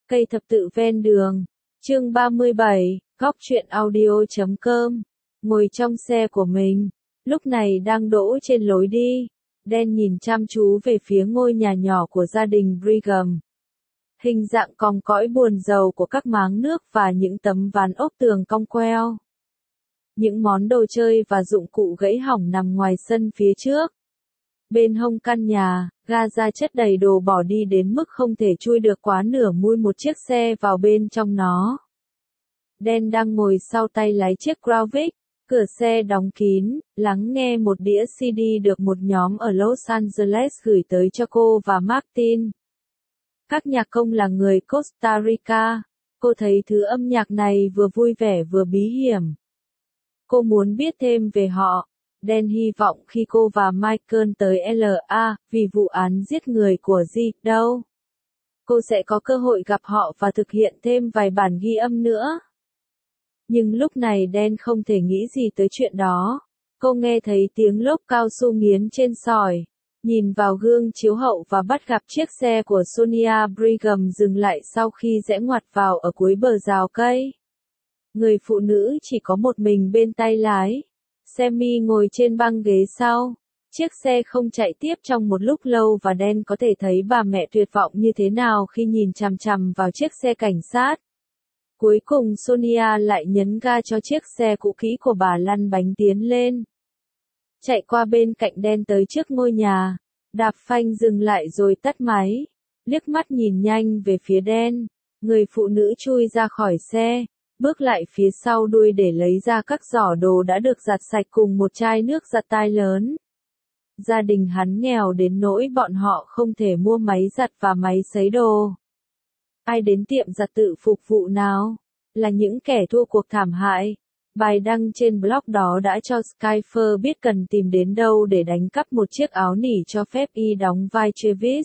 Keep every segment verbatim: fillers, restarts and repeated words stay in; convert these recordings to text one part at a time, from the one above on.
Cây thập tự ven đường. Chương ba mươi bảy, góc truyện audio chấm com. Ngồi trong xe của mình, lúc này đang đỗ trên lối đi, Dan nhìn chăm chú về phía ngôi nhà nhỏ của gia đình Brigham. Hình dạng cong cõi buồn rầu của các máng nước và những tấm ván ốp tường cong queo. Những món đồ chơi và dụng cụ gãy hỏng nằm ngoài sân phía trước. Bên hông căn nhà, ga ra chất đầy đồ bỏ đi đến mức không thể chui được quá nửa mui một chiếc xe vào bên trong nó. Dan đang ngồi sau tay lái chiếc Crown Vic, cửa xe đóng kín, lắng nghe một đĩa xê đê được một nhóm ở Los Angeles gửi tới cho cô và Martin. Các nhạc công là người Costa Rica. Cô thấy thứ âm nhạc này vừa vui vẻ vừa bí hiểm. Cô muốn biết thêm về họ. Dan hy vọng khi cô và Michael tới lờ a vì vụ án giết người của G đâu, cô sẽ có cơ hội gặp họ và thực hiện thêm vài bản ghi âm nữa. Nhưng lúc này Dan không thể nghĩ gì tới chuyện đó. Cô nghe thấy tiếng lốp cao su nghiến trên sỏi, nhìn vào gương chiếu hậu và bắt gặp chiếc xe của Sonia Brigham dừng lại sau khi rẽ ngoặt vào ở cuối bờ rào cây. Người phụ nữ chỉ có một mình bên tay lái. Sammy ngồi trên băng ghế sau. Chiếc xe không chạy tiếp trong một lúc lâu và Dan có thể thấy bà mẹ tuyệt vọng như thế nào khi nhìn chằm chằm vào chiếc xe cảnh sát. Cuối cùng Sonia lại nhấn ga cho chiếc xe cũ kỹ của bà lăn bánh tiến lên. Chạy qua bên cạnh Dan tới trước ngôi nhà, đạp phanh dừng lại rồi tắt máy. Liếc mắt nhìn nhanh về phía Dan, người phụ nữ chui ra khỏi xe, bước lại phía sau đuôi để lấy ra các giỏ đồ đã được giặt sạch cùng một chai nước giặt tay lớn. Gia đình hắn nghèo đến nỗi bọn họ không thể mua máy giặt và máy sấy đồ. Ai đến tiệm giặt tự phục vụ nào? Là những kẻ thua cuộc thảm hại. Bài đăng trên blog đó đã cho Skyfer biết cần tìm đến đâu để đánh cắp một chiếc áo nỉ cho phép y đóng vai Travis.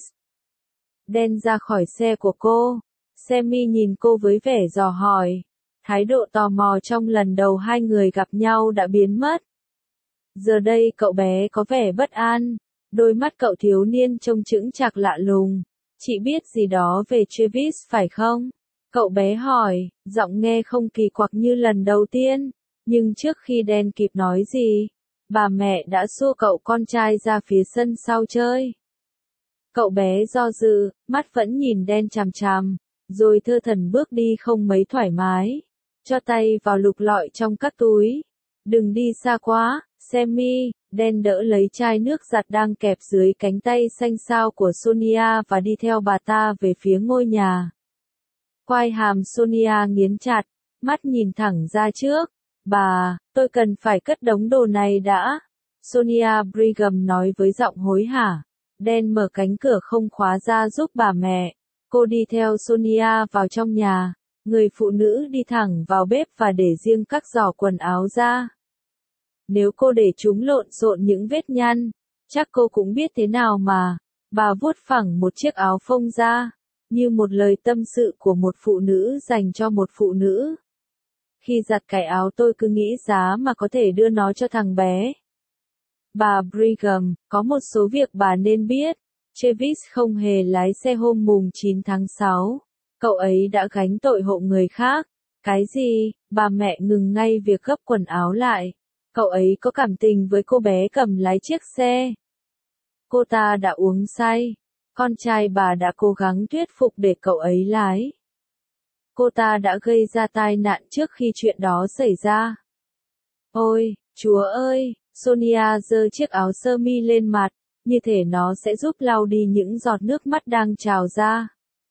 Dan ra khỏi xe của cô. Sammy nhìn cô với vẻ dò hỏi. Thái độ tò mò trong lần đầu hai người gặp nhau đã biến mất. Giờ đây cậu bé có vẻ bất an. Đôi mắt cậu thiếu niên trông chững chạc lạ lùng. Chị biết gì đó về Travis phải không? Cậu bé hỏi, giọng nghe không kỳ quặc như lần đầu tiên. Nhưng trước khi Dan kịp nói gì, bà mẹ đã xua cậu con trai ra phía sân sau chơi. Cậu bé do dự, mắt vẫn nhìn Dan chằm chằm, rồi thơ thẩn bước đi không mấy thoải mái. Cho tay vào lục lọi trong các túi. Đừng đi xa quá, Sammy. Dan đỡ lấy chai nước giặt đang kẹp dưới cánh tay xanh xao của Sonia và đi theo bà ta về phía ngôi nhà. Quai hàm Sonia nghiến chặt, mắt nhìn thẳng ra trước. Bà, tôi cần phải cất đống đồ này đã. Sonia Brigham nói với giọng hối hả. Dan mở cánh cửa không khóa ra giúp bà mẹ. Cô đi theo Sonia vào trong nhà. Người phụ nữ đi thẳng vào bếp và để riêng các giỏ quần áo ra. Nếu cô để chúng lộn xộn những vết nhăn, chắc cô cũng biết thế nào mà. Bà vuốt phẳng một chiếc áo phông ra, như một lời tâm sự của một phụ nữ dành cho một phụ nữ. Khi giặt cái áo tôi cứ nghĩ giá mà có thể đưa nó cho thằng bé. Bà Brigham, có một số việc bà nên biết. Travis không hề lái xe hôm mùng chín tháng sáu. Cậu ấy đã gánh tội hộ người khác. Cái gì? Bà mẹ ngừng ngay việc gấp quần áo lại. Cậu ấy có cảm tình với cô bé cầm lái chiếc xe. Cô ta đã uống say. Con trai bà đã cố gắng thuyết phục để cậu ấy lái. Cô ta đã gây ra tai nạn trước khi chuyện đó xảy ra. Ôi, Chúa ơi! Sonia giơ chiếc áo sơ mi lên mặt, như thể nó sẽ giúp lau đi những giọt nước mắt đang trào ra.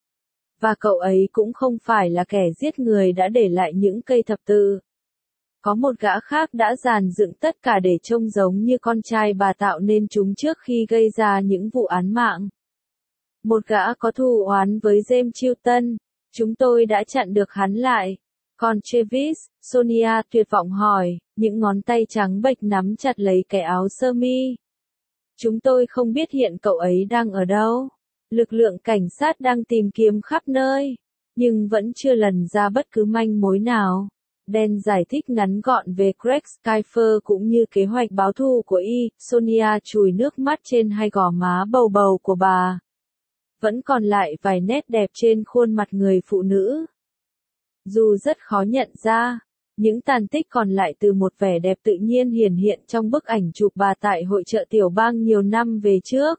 Và cậu ấy cũng không phải là kẻ giết người đã để lại những cây thập tự. Có một gã khác đã dàn dựng tất cả để trông giống như con trai bà tạo nên chúng trước khi gây ra những vụ án mạng. Một gã có thù oán với James Chilton. Chúng tôi đã chặn được hắn lại. Còn Travis, Sonia tuyệt vọng hỏi, những ngón tay trắng bệch nắm chặt lấy cái áo sơ mi. Chúng tôi không biết hiện cậu ấy đang ở đâu. Lực lượng cảnh sát đang tìm kiếm khắp nơi, nhưng vẫn chưa lần ra bất cứ manh mối nào. Dan giải thích ngắn gọn về Craig Skyfer cũng như kế hoạch báo thù của y. Sonia chùi nước mắt trên hai gò má bầu bầu của bà. vẫn còn lại vài nét đẹp trên khuôn mặt người phụ nữ. Dù rất khó nhận ra, những tàn tích còn lại từ một vẻ đẹp tự nhiên hiển hiện trong bức ảnh chụp bà tại hội chợ tiểu bang nhiều năm về trước.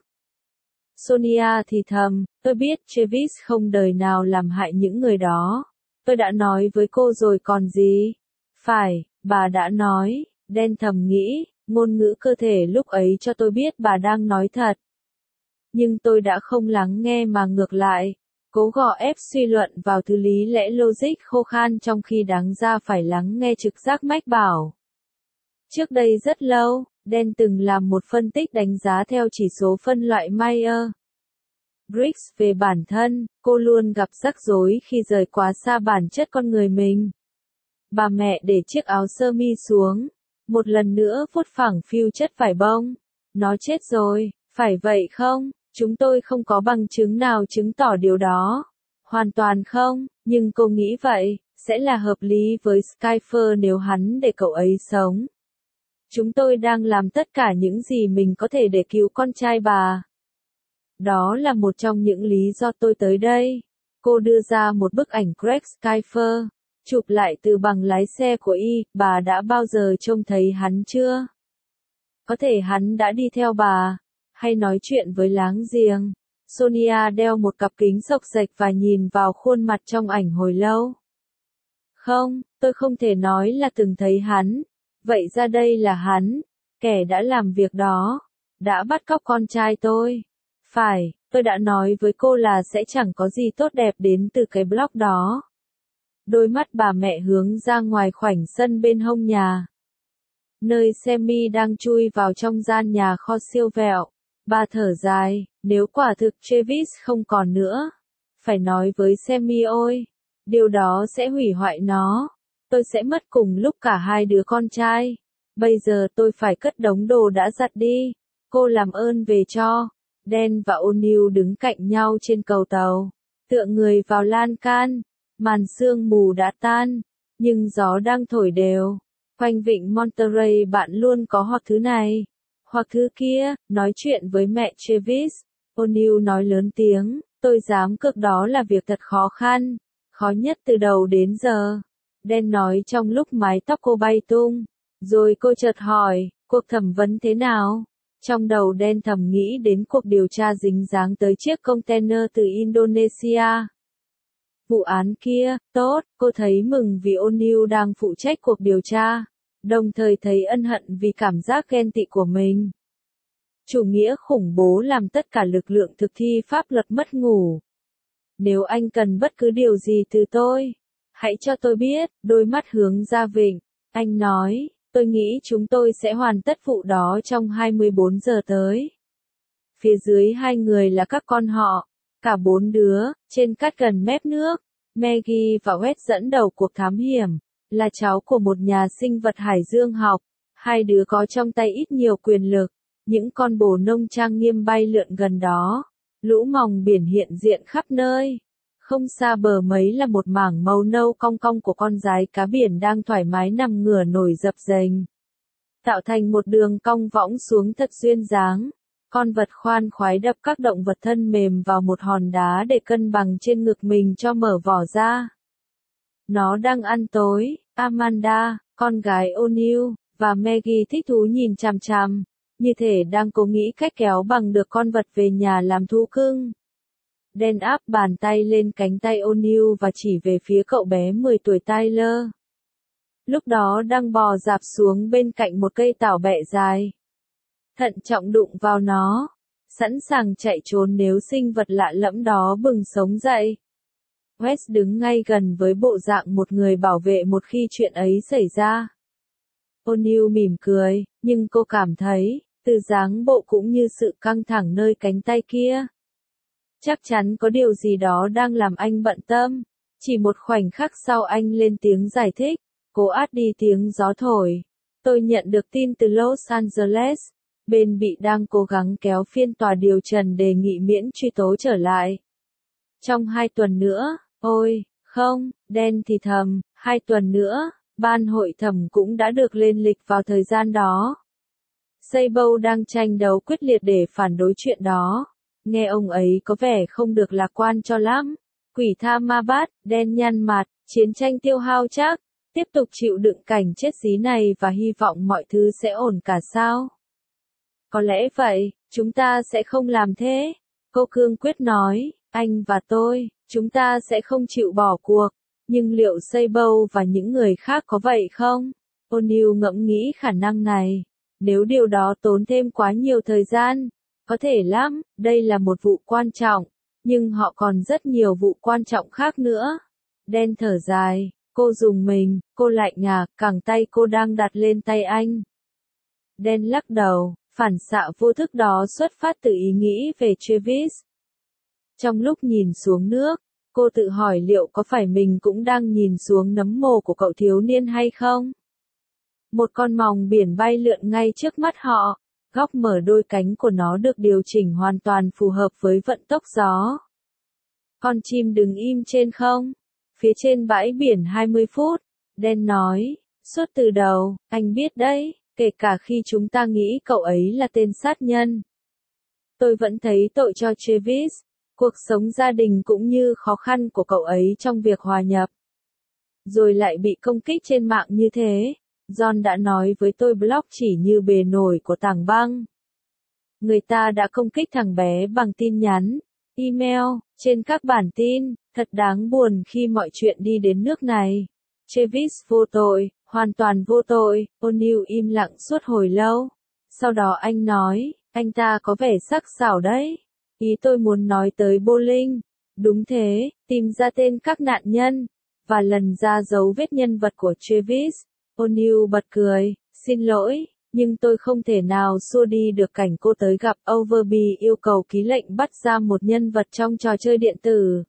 Sonia thì thầm, tôi biết Travis không đời nào làm hại những người đó. Tôi đã nói với cô rồi còn gì. Phải, bà đã nói, Dan thầm nghĩ, ngôn ngữ cơ thể lúc ấy cho tôi biết bà đang nói thật. Nhưng tôi đã không lắng nghe mà ngược lại, cố gò ép suy luận vào thứ lý lẽ logic khô khan trong khi đáng ra phải lắng nghe trực giác mách bảo. Trước đây rất lâu, Dan từng làm một phân tích đánh giá theo chỉ số phân loại Myers-Briggs về bản thân, cô luôn gặp rắc rối khi rời quá xa bản chất con người mình. Bà mẹ để chiếc áo sơ mi xuống, một lần nữa vuốt phẳng phiu chất vải bông. Nó chết rồi, phải vậy không? Chúng tôi không có bằng chứng nào chứng tỏ điều đó. Hoàn toàn không, nhưng cô nghĩ vậy, sẽ là hợp lý với Skyfer nếu hắn để cậu ấy sống. Chúng tôi đang làm tất cả những gì mình có thể để cứu con trai bà. Đó là một trong những lý do tôi tới đây. Cô đưa ra một bức ảnh Greg Skyfer, chụp lại từ bằng lái xe của y, bà đã bao giờ trông thấy hắn chưa? Có thể hắn đã đi theo bà, hay nói chuyện với láng giềng. Sonia đeo một cặp kính xộc xệch và nhìn vào khuôn mặt trong ảnh hồi lâu. Không, tôi không thể nói là từng thấy hắn. Vậy ra đây là hắn, kẻ đã làm việc đó, đã bắt cóc con trai tôi. Phải, tôi đã nói với cô là sẽ chẳng có gì tốt đẹp đến từ cái blog đó. Đôi mắt bà mẹ hướng ra ngoài khoảnh sân bên hông nhà, nơi Sammy đang chui vào trong gian nhà kho siêu vẹo. Bà thở dài, nếu quả thực Travis không còn nữa, phải nói với Sammy ôi, điều đó sẽ hủy hoại nó. Tôi sẽ mất cùng lúc cả hai đứa con trai. Bây giờ tôi phải cất đống đồ đã giặt đi. Cô làm ơn về cho. Dan và O'Neill đứng cạnh nhau trên cầu tàu, tựa người vào lan can. Màn sương mù đã tan, nhưng gió đang thổi đều. Quanh vịnh Monterey bạn luôn có hoặc thứ này, hoặc thứ kia. Nói chuyện với mẹ Travis, O'Neill nói lớn tiếng, tôi dám cược đó là việc thật khó khăn, khó nhất từ đầu đến giờ. Dan nói trong lúc mái tóc cô bay tung. Rồi cô chợt hỏi, cuộc thẩm vấn thế nào? Trong đầu Dan thầm nghĩ đến cuộc điều tra dính dáng tới chiếc container từ Indonesia. Vụ án kia, tốt, cô thấy mừng vì O'Neill đang phụ trách cuộc điều tra, đồng thời thấy ân hận vì cảm giác ghen tị của mình. Chủ nghĩa khủng bố làm tất cả lực lượng thực thi pháp luật mất ngủ. Nếu anh cần bất cứ điều gì từ tôi, hãy cho tôi biết. Đôi mắt hướng ra vịnh, anh nói, tôi nghĩ chúng tôi sẽ hoàn tất vụ đó trong hai mươi bốn giờ tới. Phía dưới hai người là các con họ, cả bốn đứa, trên cát gần mép nước. Maggie và Wes dẫn đầu cuộc thám hiểm, là cháu của một nhà sinh vật hải dương học. Hai đứa có trong tay ít nhiều quyền lực. Những con bồ nông trang nghiêm bay lượn gần đó. Lũ mòng biển hiện diện khắp nơi. Không xa bờ mấy là một mảng màu nâu cong cong của con giái cá biển đang thoải mái nằm ngửa nổi dập dềnh, tạo thành một đường cong võng xuống thật duyên dáng. Con vật khoan khoái đập các động vật thân mềm vào một hòn đá để cân bằng trên ngực mình cho mở vỏ ra. Nó đang ăn tối. Amanda, con gái O'Neill, và Maggie thích thú nhìn chằm chằm, như thể đang cố nghĩ cách kéo bằng được con vật về nhà làm thú cưng. Dan áp bàn tay lên cánh tay O'Neill và chỉ về phía cậu bé mười tuổi Tyler. Lúc đó đang bò dạp xuống bên cạnh một cây tảo bẹ dài. Thận trọng đụng vào nó, sẵn sàng chạy trốn nếu sinh vật lạ lẫm đó bừng sống dậy. Wes đứng ngay gần với bộ dạng một người bảo vệ một khi chuyện ấy xảy ra. O'Neill mỉm cười, nhưng cô cảm thấy, từ dáng bộ cũng như sự căng thẳng nơi cánh tay kia, chắc chắn có điều gì đó đang làm anh bận tâm. Chỉ một khoảnh khắc sau anh lên tiếng giải thích, cố át đi tiếng gió thổi. Tôi nhận được tin từ Los Angeles. Bên bị đang cố gắng kéo phiên tòa điều trần đề nghị miễn truy tố trở lại. Trong hai tuần nữa, ôi, không, Dan thì thầm, hai tuần nữa, ban hội thẩm cũng đã được lên lịch vào thời gian đó. Seibo đang tranh đấu quyết liệt để phản đối chuyện đó. Nghe ông ấy có vẻ không được lạc quan cho lắm. Quỷ tha ma bát, đen nhăn mặt, chiến tranh tiêu hao chắc, tiếp tục chịu đựng cảnh chết dí này và hy vọng mọi thứ sẽ ổn cả sao? Có lẽ vậy, chúng ta sẽ không làm thế. Cô cương quyết nói, anh và tôi, chúng ta sẽ không chịu bỏ cuộc. Nhưng liệu Sable và những người khác có vậy không? O'Neill ngẫm nghĩ khả năng này. Nếu điều đó tốn thêm quá nhiều thời gian, có thể lắm, đây là một vụ quan trọng, nhưng họ còn rất nhiều vụ quan trọng khác nữa. Đen thở dài, cô dùng mình, cô lạnh ngạc, cẳng tay cô đang đặt lên tay anh. Đen lắc đầu, phản xạ vô thức đó xuất phát từ ý nghĩ về Travis. Trong lúc nhìn xuống nước, cô tự hỏi liệu có phải mình cũng đang nhìn xuống nấm mồ của cậu thiếu niên hay không? Một con mòng biển bay lượn ngay trước mắt họ, góc mở đôi cánh của nó được điều chỉnh hoàn toàn phù hợp với vận tốc gió. Con chim đứng im trên không, phía trên bãi biển hai mươi phút, Đen nói, suốt từ đầu, anh biết đấy, kể cả khi chúng ta nghĩ cậu ấy là tên sát nhân. Tôi vẫn thấy tội cho Travis, cuộc sống gia đình cũng như khó khăn của cậu ấy trong việc hòa nhập. Rồi lại bị công kích trên mạng như thế. John đã nói với tôi blog chỉ như bề nổi của tảng băng. Người ta đã công kích thằng bé bằng tin nhắn, email, trên các bản tin, thật đáng buồn khi mọi chuyện đi đến nước này. Travis vô tội, hoàn toàn vô tội, O'Neill im lặng suốt hồi lâu. Sau đó anh nói, anh ta có vẻ sắc sảo đấy. Ý tôi muốn nói tới bowling. Đúng thế, tìm ra tên các nạn nhân, và lần ra dấu vết nhân vật của Travis. O'Neill bật cười, xin lỗi, nhưng tôi không thể nào xua đi được cảnh cô tới gặp Overby yêu cầu ký lệnh bắt giam một nhân vật trong trò chơi điện tử.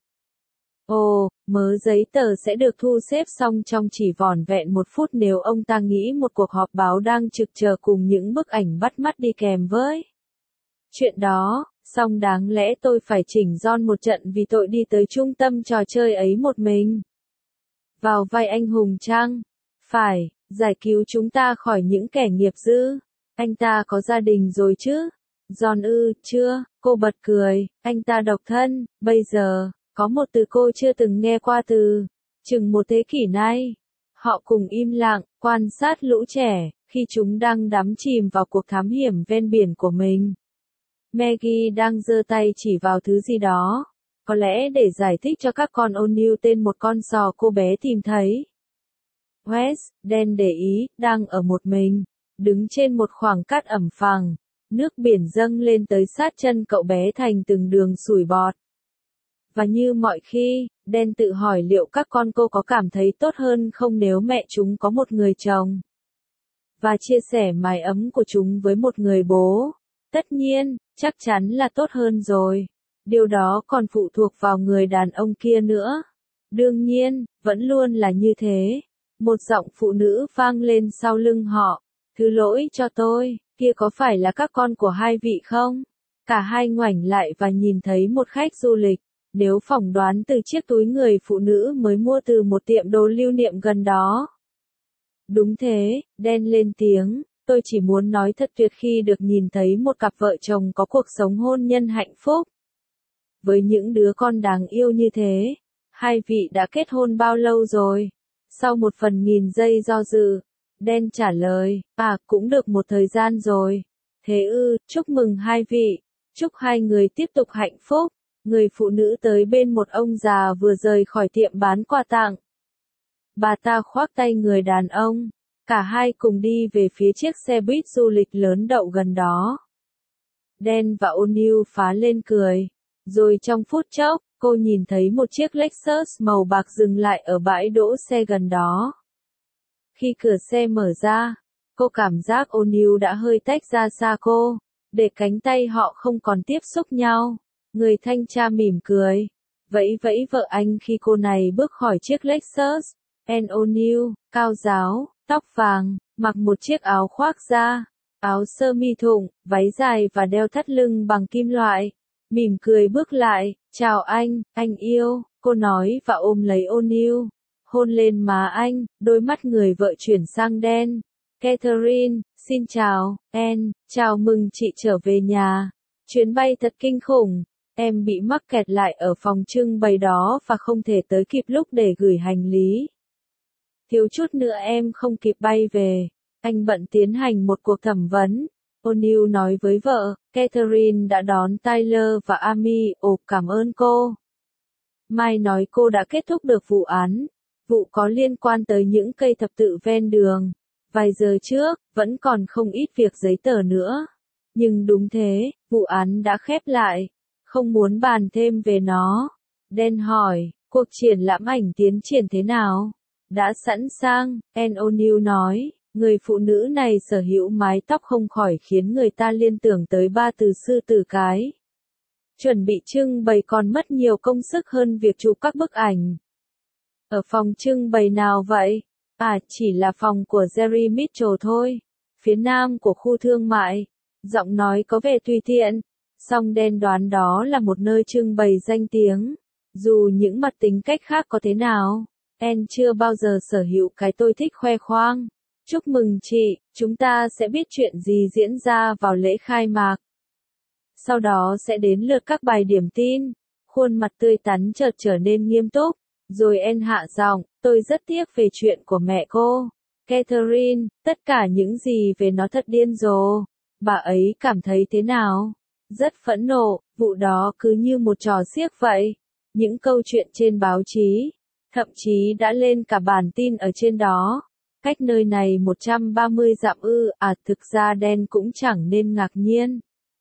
Ồ, mớ giấy tờ sẽ được thu xếp xong trong chỉ vỏn vẹn một phút nếu ông ta nghĩ một cuộc họp báo đang trực chờ cùng những bức ảnh bắt mắt đi kèm với. Chuyện đó, song đáng lẽ tôi phải chỉnh John một trận vì tội đi tới trung tâm trò chơi ấy một mình. Vào vai anh hùng chăng? Phải, giải cứu chúng ta khỏi những kẻ nghiệp dư. Anh ta có gia đình rồi chứ? John ư, chưa, cô bật cười, anh ta độc thân, bây giờ, có một từ cô chưa từng nghe qua từ, chừng một thế kỷ nay. Họ cùng im lặng, quan sát lũ trẻ, khi chúng đang đắm chìm vào cuộc thám hiểm ven biển của mình. Maggie đang giơ tay chỉ vào thứ gì đó, có lẽ để giải thích cho các con O'Neill tên một con sò cô bé tìm thấy. Wes, Đen để ý, đang ở một mình, đứng trên một khoảng cát ẩm phẳng, nước biển dâng lên tới sát chân cậu bé thành từng đường sủi bọt. Và như mọi khi, Đen tự hỏi liệu các con cô có cảm thấy tốt hơn không nếu mẹ chúng có một người chồng. Và chia sẻ mái ấm của chúng với một người bố. Tất nhiên, chắc chắn là tốt hơn rồi. Điều đó còn phụ thuộc vào người đàn ông kia nữa. Đương nhiên, vẫn luôn là như thế. Một giọng phụ nữ vang lên sau lưng họ. Thứ lỗi cho tôi, kia có phải là các con của hai vị không? Cả hai ngoảnh lại và nhìn thấy một khách du lịch. Nếu phỏng đoán từ chiếc túi người phụ nữ mới mua từ một tiệm đồ lưu niệm gần đó. Đúng thế, Đen lên tiếng, tôi chỉ muốn nói thật tuyệt khi được nhìn thấy một cặp vợ chồng có cuộc sống hôn nhân hạnh phúc. Với những đứa con đáng yêu như thế, hai vị đã kết hôn bao lâu rồi? Sau một phần nghìn giây do dự, Đen trả lời, à, cũng được một thời gian rồi. Thế ư, chúc mừng hai vị, chúc hai người tiếp tục hạnh phúc. Người phụ nữ tới bên một ông già vừa rời khỏi tiệm bán quà tặng. Bà ta khoác tay người đàn ông, cả hai cùng đi về phía chiếc xe buýt du lịch lớn đậu gần đó. Đen và O'Neill phá lên cười, rồi trong phút chốc, cô nhìn thấy một chiếc Lexus màu bạc dừng lại ở bãi đỗ xe gần đó. Khi cửa xe mở ra, cô cảm giác O'Neill đã hơi tách ra xa cô, để cánh tay họ không còn tiếp xúc nhau. Người thanh tra mỉm cười, vẫy vẫy vợ anh khi cô này bước khỏi chiếc Lexus. Anne O'Neill, cao ráo, tóc vàng, mặc một chiếc áo khoác da, áo sơ mi thụng, váy dài và đeo thắt lưng bằng kim loại. Mỉm cười bước lại, chào anh, anh yêu, cô nói và ôm lấy O'Neill. Hôn lên má anh, đôi mắt người vợ chuyển sang Đen. Catherine, xin chào, Anne, chào mừng chị trở về nhà. Chuyến bay thật kinh khủng. Em bị mắc kẹt lại ở phòng trưng bày đó và không thể tới kịp lúc để gửi hành lý. Thiếu chút nữa em không kịp bay về. Anh bận tiến hành một cuộc thẩm vấn. O'Neill nói với vợ, Catherine đã đón Tyler và Amy. Ồ, cảm ơn cô. Mai nói cô đã kết thúc được vụ án. Vụ có liên quan tới những cây thập tự ven đường. Vài giờ trước, vẫn còn không ít việc giấy tờ nữa. Nhưng đúng thế, vụ án đã khép lại. Không muốn bàn thêm về nó. Dan hỏi, cuộc triển lãm ảnh tiến triển thế nào? Đã sẵn sàng, Anne O'Neill nói. Người phụ nữ này sở hữu mái tóc không khỏi khiến người ta liên tưởng tới ba từ sư tử cái. Chuẩn bị trưng bày còn mất nhiều công sức hơn việc chụp các bức ảnh. Ở phòng trưng bày nào vậy? À, chỉ là phòng của Jerry Mitchell thôi. Phía nam của khu thương mại. Giọng nói có vẻ tùy tiện. Song Dan đoán đó là một nơi trưng bày danh tiếng. Dù những mặt tính cách khác có thế nào, Anne chưa bao giờ sở hữu cái tôi thích khoe khoang. Chúc mừng chị, chúng ta sẽ biết chuyện gì diễn ra vào lễ khai mạc. Sau đó sẽ đến lượt các bài điểm tin. Khuôn mặt tươi tắn chợt trở nên nghiêm túc. Rồi Anne hạ giọng, tôi rất tiếc về chuyện của mẹ cô. Catherine, tất cả những gì về nó thật điên rồ. Bà ấy cảm thấy thế nào? Rất phẫn nộ, vụ đó cứ như một trò xiếc vậy. Những câu chuyện trên báo chí, thậm chí đã lên cả bản tin ở trên đó. Cách nơi này một trăm ba mươi dặm ư, à thực ra Dan cũng chẳng nên ngạc nhiên.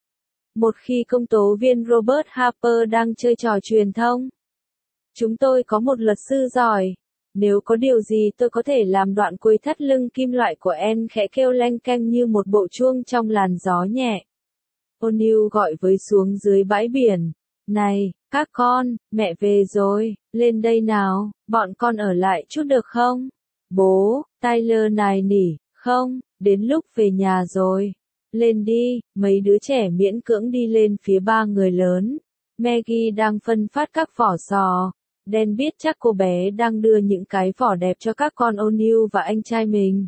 Một khi công tố viên Robert Harper đang chơi trò truyền thông. Chúng tôi có một luật sư giỏi. Nếu có điều gì tôi có thể làm đoạn cuối thắt lưng kim loại của Anne khẽ kêu leng keng như một bộ chuông trong làn gió nhẹ. O'Neill gọi với xuống dưới bãi biển. Này, các con, mẹ về rồi, lên đây nào, bọn con ở lại chút được không? Bố, Tyler nài nỉ, không, đến lúc về nhà rồi. Lên đi, mấy đứa trẻ miễn cưỡng đi lên phía ba người lớn. Maggie đang phân phát các vỏ sò. Dan biết chắc cô bé đang đưa những cái vỏ đẹp cho các con O'Neill và anh trai mình.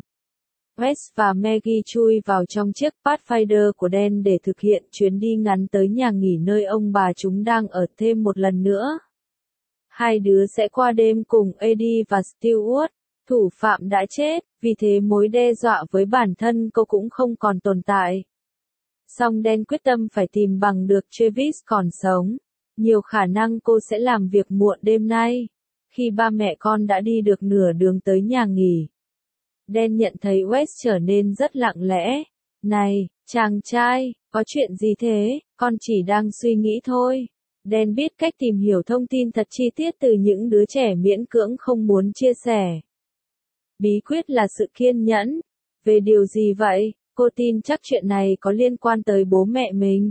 Wes và Maggie chui vào trong chiếc Pathfinder của Dan để thực hiện chuyến đi ngắn tới nhà nghỉ nơi ông bà chúng đang ở thêm một lần nữa. Hai đứa sẽ qua đêm cùng Eddie và Stewart. Thủ phạm đã chết, vì thế mối đe dọa với bản thân cô cũng không còn tồn tại. Song Dan quyết tâm phải tìm bằng được Travis còn sống. Nhiều khả năng cô sẽ làm việc muộn đêm nay. Khi ba mẹ con đã đi được nửa đường tới nhà nghỉ, Dan nhận thấy Wes trở nên rất lặng lẽ. Này, chàng trai, có chuyện gì thế? Con chỉ đang suy nghĩ thôi. Dan biết cách tìm hiểu thông tin thật chi tiết từ những đứa trẻ miễn cưỡng không muốn chia sẻ. Bí quyết là sự kiên nhẫn. Về điều gì vậy? Cô tin chắc chuyện này có liên quan tới bố mẹ mình.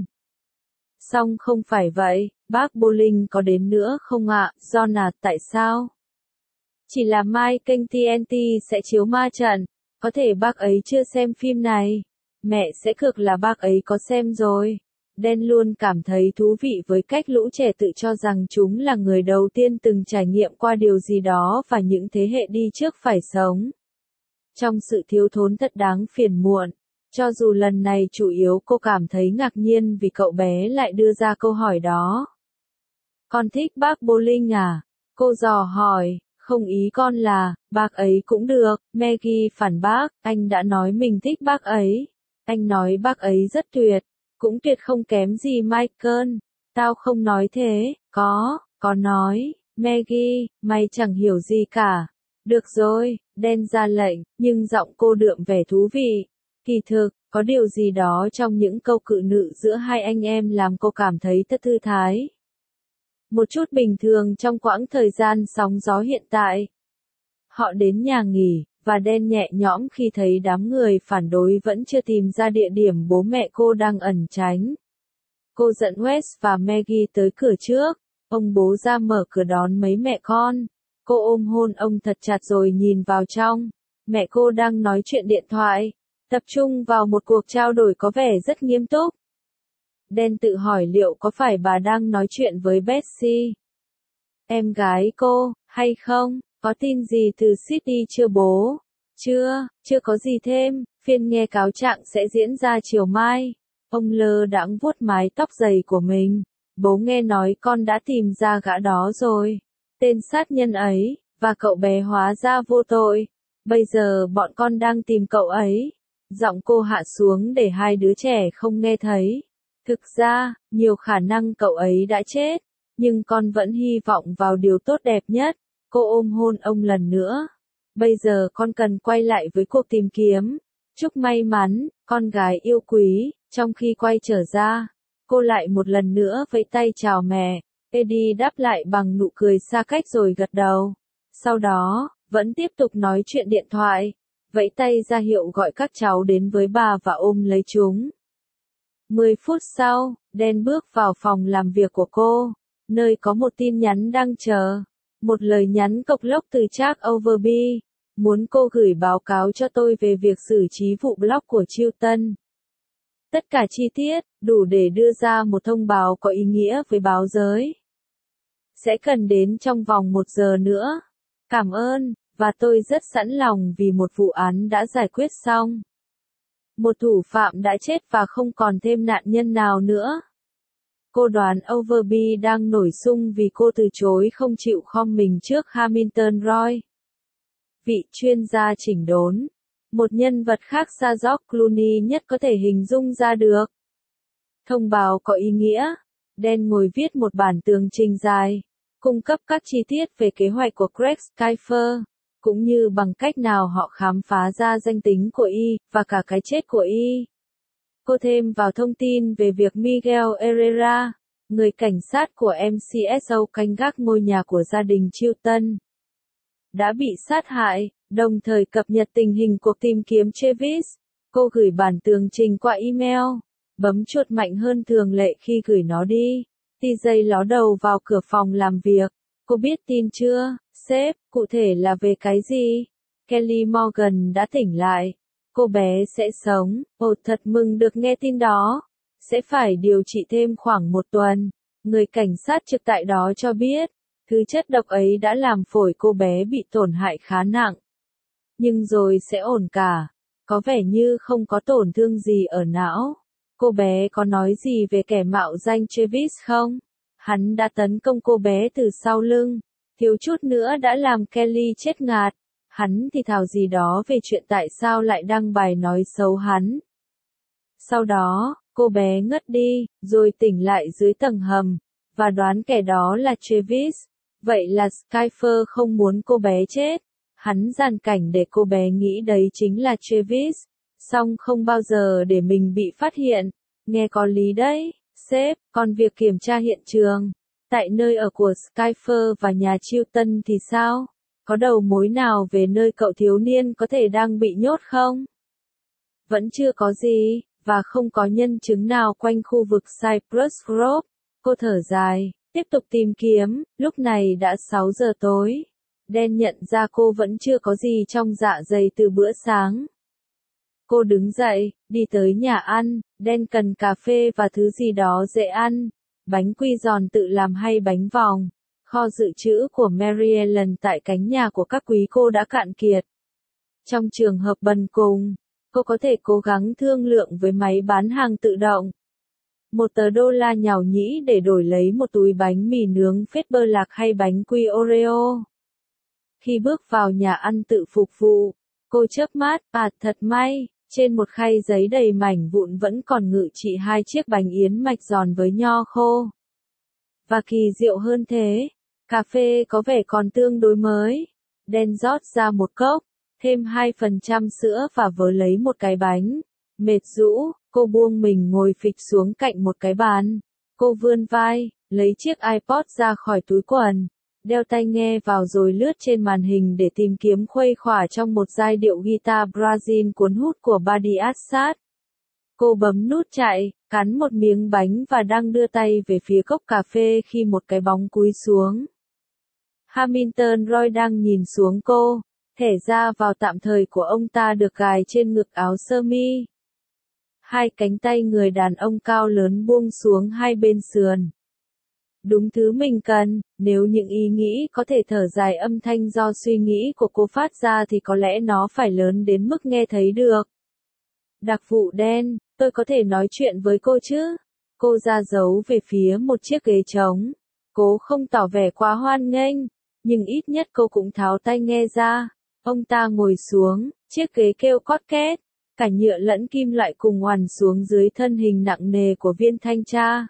Song không phải vậy, bác Bowling có đến nữa không ạ? John à, tại sao? Chỉ là mai kênh tê en tê sẽ chiếu ma trận. Có thể bác ấy chưa xem phim này. Mẹ sẽ cược là bác ấy có xem rồi. Dan luôn cảm thấy thú vị với cách lũ trẻ tự cho rằng chúng là người đầu tiên từng trải nghiệm qua điều gì đó và những thế hệ đi trước phải sống. Trong sự thiếu thốn thật đáng phiền muộn. Cho dù lần này chủ yếu cô cảm thấy ngạc nhiên vì cậu bé lại đưa ra câu hỏi đó. Con thích bác Bowling à? Cô dò hỏi. Không, ý con là, bác ấy cũng được. Maggie phản bác, anh đã nói mình thích bác ấy. Anh nói bác ấy rất tuyệt. Cũng tuyệt không kém gì Michael. Tao không nói thế. Có, có nói. Maggie, mày chẳng hiểu gì cả. Được rồi, Dan ra lệnh, nhưng giọng cô đượm vẻ thú vị. Kỳ thực, có điều gì đó trong những câu cự nữ giữa hai anh em làm cô cảm thấy thật thư thái. Một chút bình thường trong quãng thời gian sóng gió hiện tại. Họ đến nhà nghỉ, và Dan nhẹ nhõm khi thấy đám người phản đối vẫn chưa tìm ra địa điểm bố mẹ cô đang ẩn tránh. Cô dẫn Wes và Maggie tới cửa trước. Ông bố ra mở cửa đón mấy mẹ con. Cô ôm hôn ông thật chặt rồi nhìn vào trong. Mẹ cô đang nói chuyện điện thoại, tập trung vào một cuộc trao đổi có vẻ rất nghiêm túc. Dan tự hỏi liệu có phải bà đang nói chuyện với Betsy, em gái cô, hay không? Có tin gì từ Sydney chưa bố? Chưa, chưa có gì thêm, phiên nghe cáo trạng sẽ diễn ra chiều mai. Ông lơ đãng vuốt mái tóc dày của mình. Bố nghe nói con đã tìm ra gã đó rồi. Tên sát nhân ấy, và cậu bé hóa ra vô tội. Bây giờ bọn con đang tìm cậu ấy. Giọng cô hạ xuống để hai đứa trẻ không nghe thấy. Thực ra, nhiều khả năng cậu ấy đã chết. Nhưng con vẫn hy vọng vào điều tốt đẹp nhất. Cô ôm hôn ông lần nữa. Bây giờ con cần quay lại với cuộc tìm kiếm. Chúc may mắn, con gái yêu quý. Trong khi quay trở ra, cô lại một lần nữa vẫy tay chào mẹ. Eddie đáp lại bằng nụ cười xa cách rồi gật đầu. Sau đó, vẫn tiếp tục nói chuyện điện thoại. Vẫy tay ra hiệu gọi các cháu đến với bà và ôm lấy chúng. Mười phút sau, Dan bước vào phòng làm việc của cô, nơi có một tin nhắn đang chờ. Một lời nhắn cộc lốc từ Jack Overby, muốn cô gửi báo cáo cho tôi về việc xử trí vụ blog của Chilton. Tất cả chi tiết, đủ để đưa ra một thông báo có ý nghĩa với báo giới. Sẽ cần đến trong vòng một giờ nữa. Cảm ơn, và tôi rất sẵn lòng vì một vụ án đã giải quyết xong. Một thủ phạm đã chết và không còn thêm nạn nhân nào nữa. Cô đoán Overby đang nổi xung vì cô từ chối không chịu khom mình trước Hamilton Roy. Vị chuyên gia chỉnh đốn. Một nhân vật khác xa George Clooney nhất có thể hình dung ra được. Thông báo có ý nghĩa. Dan ngồi viết một bản tường trình dài, cung cấp các chi tiết về kế hoạch của Craig Skyfer, cũng như bằng cách nào họ khám phá ra danh tính của y, và cả cái chết của y. Cô thêm vào thông tin về việc Miguel Herrera, người cảnh sát của em xê ét o canh gác ngôi nhà của gia đình Chilton, đã bị sát hại, đồng thời cập nhật tình hình cuộc tìm kiếm Travis. Cô gửi bản tường trình qua email, bấm chuột mạnh hơn thường lệ khi gửi nó đi. tê gi ló đầu vào cửa phòng làm việc. Cô biết tin chưa, sếp, cụ thể là về cái gì? Kelly Morgan đã tỉnh lại. Cô bé sẽ sống. Ồ, thật mừng được nghe tin đó. Sẽ phải điều trị thêm khoảng một tuần. Người cảnh sát trực tại đó cho biết, thứ chất độc ấy đã làm phổi cô bé bị tổn hại khá nặng. Nhưng rồi sẽ ổn cả. Có vẻ như không có tổn thương gì ở não. Cô bé có nói gì về kẻ mạo danh Travis không? Hắn đã tấn công cô bé từ sau lưng. Thiếu chút nữa đã làm Kelly chết ngạt. Hắn thì thào gì đó về chuyện tại sao lại đăng bài nói xấu hắn. Sau đó, cô bé ngất đi, rồi tỉnh lại dưới tầng hầm, và đoán kẻ đó là Travis. Vậy là Skyfer không muốn cô bé chết. Hắn dàn cảnh để cô bé nghĩ đấy chính là Travis. Song không bao giờ để mình bị phát hiện. Nghe có lý đấy, sếp. Còn việc kiểm tra hiện trường, tại nơi ở của Skyfer và nhà Chilton thì sao? Có đầu mối nào về nơi cậu thiếu niên có thể đang bị nhốt không? Vẫn chưa có gì, và không có nhân chứng nào quanh khu vực Cypress Grove. Cô thở dài, tiếp tục tìm kiếm. Lúc này đã sáu giờ tối. Dan nhận ra cô vẫn chưa có gì trong dạ dày từ bữa sáng. Cô đứng dậy, đi tới nhà ăn. Dan cần cà phê và thứ gì đó dễ ăn. Bánh quy giòn tự làm hay bánh vòng. Kho dự trữ của Mary Ellen tại cánh nhà của các quý cô đã cạn kiệt. Trong trường hợp bần cùng, cô có thể cố gắng thương lượng với máy bán hàng tự động. Một tờ đô la nhào nhĩ để đổi lấy một túi bánh mì nướng phết bơ lạc hay bánh quy Oreo. Khi bước vào nhà ăn tự phục vụ, cô chớp mắt, à thật may, trên một khay giấy đầy mảnh vụn vẫn còn ngự trị hai chiếc bánh yến mạch giòn với nho khô. Và kỳ diệu hơn thế, cà phê có vẻ còn tương đối mới. Dan rót ra một cốc, thêm hai phần trăm sữa và vớ lấy một cái bánh. Mệt rũ, cô buông mình ngồi phịch xuống cạnh một cái bàn. Cô vươn vai, lấy chiếc iPod ra khỏi túi quần, đeo tai nghe vào rồi lướt trên màn hình để tìm kiếm khuây khỏa trong một giai điệu guitar Brazil cuốn hút của Badi Assad. Cô bấm nút chạy, cắn một miếng bánh và đang đưa tay về phía cốc cà phê khi một cái bóng cúi xuống. Hamilton Roy đang nhìn xuống cô, thẻ ra vào tạm thời của ông ta được gài trên ngực áo sơ mi. Hai cánh tay người đàn ông cao lớn buông xuống hai bên sườn. Đúng thứ mình cần, nếu những ý nghĩ có thể thở dài âm thanh do suy nghĩ của cô phát ra thì có lẽ nó phải lớn đến mức nghe thấy được. Đặc vụ đen, tôi có thể nói chuyện với cô chứ? Cô ra dấu về phía một chiếc ghế trống. Cố không tỏ vẻ quá hoan nghênh, nhưng ít nhất cô cũng tháo tai nghe ra. Ông ta ngồi xuống, chiếc ghế kêu cót két, cả nhựa lẫn kim loại cùng oằn xuống dưới thân hình nặng nề của viên thanh tra.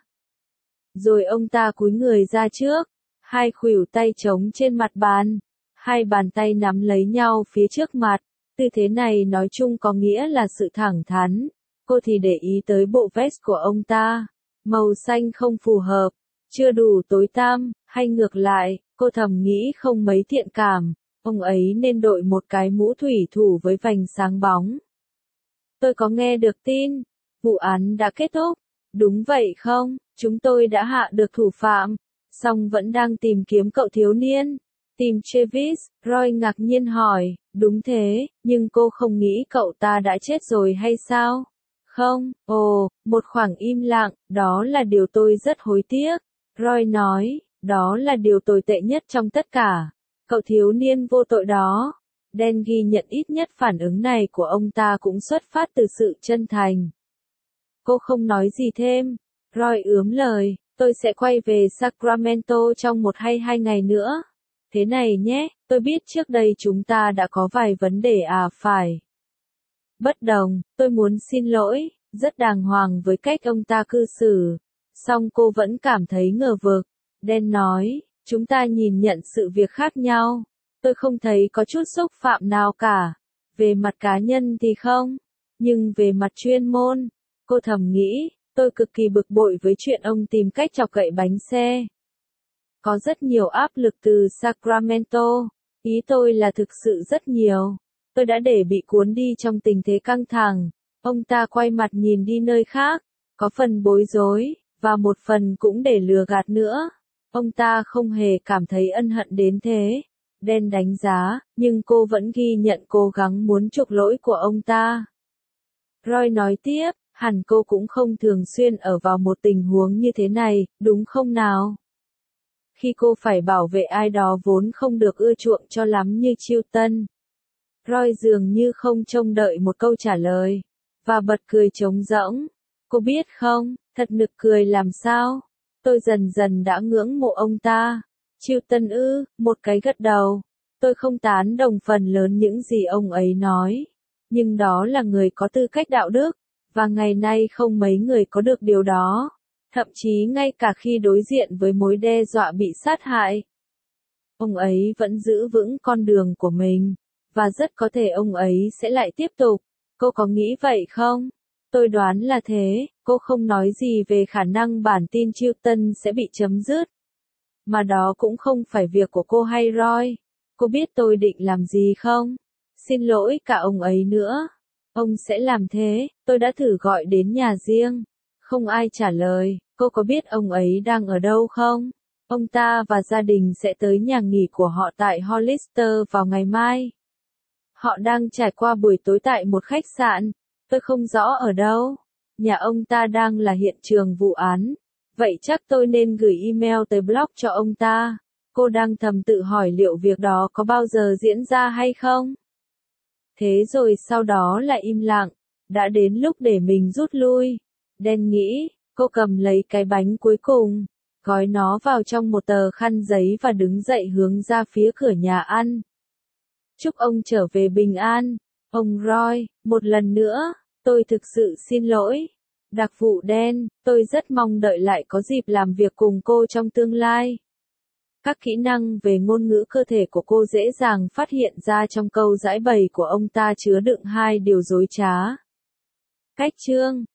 Rồi ông ta cúi người ra trước, hai khuỷu tay trống trên mặt bàn, hai bàn tay nắm lấy nhau phía trước mặt. Tư thế này nói chung có nghĩa là sự thẳng thắn. Cô thì để ý tới bộ vest của ông ta, màu xanh không phù hợp, chưa đủ tối tăm, hay ngược lại, cô thầm nghĩ không mấy thiện cảm, ông ấy nên đội một cái mũ thủy thủ với vành sáng bóng. Tôi có nghe được tin, vụ án đã kết thúc, đúng vậy không? Chúng tôi đã hạ được thủ phạm, song vẫn đang tìm kiếm cậu thiếu niên. Tìm Travis, Roy ngạc nhiên hỏi, đúng thế, nhưng cô không nghĩ cậu ta đã chết rồi hay sao? Không, ồ, một khoảng im lặng, đó là điều tôi rất hối tiếc. Roy nói, đó là điều tồi tệ nhất trong tất cả. Cậu thiếu niên vô tội đó. Dan ghi nhận ít nhất phản ứng này của ông ta cũng xuất phát từ sự chân thành. Cô không nói gì thêm. Roy ướm lời, tôi sẽ quay về Sacramento trong một hay hai ngày nữa. Thế này nhé, tôi biết trước đây chúng ta đã có vài vấn đề à phải. Bất đồng, tôi muốn xin lỗi, rất đàng hoàng với cách ông ta cư xử. Song cô vẫn cảm thấy ngờ vực. Dan nói, chúng ta nhìn nhận sự việc khác nhau. Tôi không thấy có chút xúc phạm nào cả. Về mặt cá nhân thì không. Nhưng về mặt chuyên môn, cô thầm nghĩ, tôi cực kỳ bực bội với chuyện ông tìm cách chọc gậy bánh xe. Có rất nhiều áp lực từ Sacramento. Ý tôi là thực sự rất nhiều. Tôi đã để bị cuốn đi trong tình thế căng thẳng. Ông ta quay mặt nhìn đi nơi khác. Có phần bối rối, và một phần cũng để lừa gạt nữa. Ông ta không hề cảm thấy ân hận đến thế. Dan đánh giá, nhưng cô vẫn ghi nhận cố gắng muốn chuộc lỗi của ông ta. Roy nói tiếp, hẳn cô cũng không thường xuyên ở vào một tình huống như thế này, đúng không nào? Khi cô phải bảo vệ ai đó vốn không được ưa chuộng cho lắm như Chilton. Roy dường như không trông đợi một câu trả lời, và bật cười trống rỗng. Cô biết không, thật nực cười làm sao? Tôi dần dần đã ngưỡng mộ ông ta. Chilton ư, một cái gật đầu. Tôi không tán đồng phần lớn những gì ông ấy nói. Nhưng đó là người có tư cách đạo đức, và ngày nay không mấy người có được điều đó. Thậm chí ngay cả khi đối diện với mối đe dọa bị sát hại, ông ấy vẫn giữ vững con đường của mình, và rất có thể ông ấy sẽ lại tiếp tục. Cô có nghĩ vậy không? Tôi đoán là thế. Cô không nói gì về khả năng bản tin Chilton sẽ bị chấm dứt. Mà đó cũng không phải việc của cô hay Roy. Cô biết tôi định làm gì không? Xin lỗi cả ông ấy nữa. Ông sẽ làm thế. Tôi đã thử gọi đến nhà riêng. Không ai trả lời. Cô có biết ông ấy đang ở đâu không? Ông ta và gia đình sẽ tới nhà nghỉ của họ tại Hollister vào ngày mai. Họ đang trải qua buổi tối tại một khách sạn. Tôi không rõ ở đâu. Nhà ông ta đang là hiện trường vụ án. Vậy chắc tôi nên gửi email tới blog cho ông ta. Cô đang thầm tự hỏi liệu việc đó có bao giờ diễn ra hay không? Thế rồi sau đó là im lặng. Đã đến lúc để mình rút lui. Dan nghĩ, cô cầm lấy cái bánh cuối cùng, gói nó vào trong một tờ khăn giấy và đứng dậy hướng ra phía cửa nhà ăn. Chúc ông trở về bình an. Ông Roy, một lần nữa, tôi thực sự xin lỗi. Đặc vụ Dan, tôi rất mong đợi lại có dịp làm việc cùng cô trong tương lai. Các kỹ năng về ngôn ngữ cơ thể của cô dễ dàng phát hiện ra trong câu giải bày của ông ta chứa đựng hai điều dối trá. Cách chương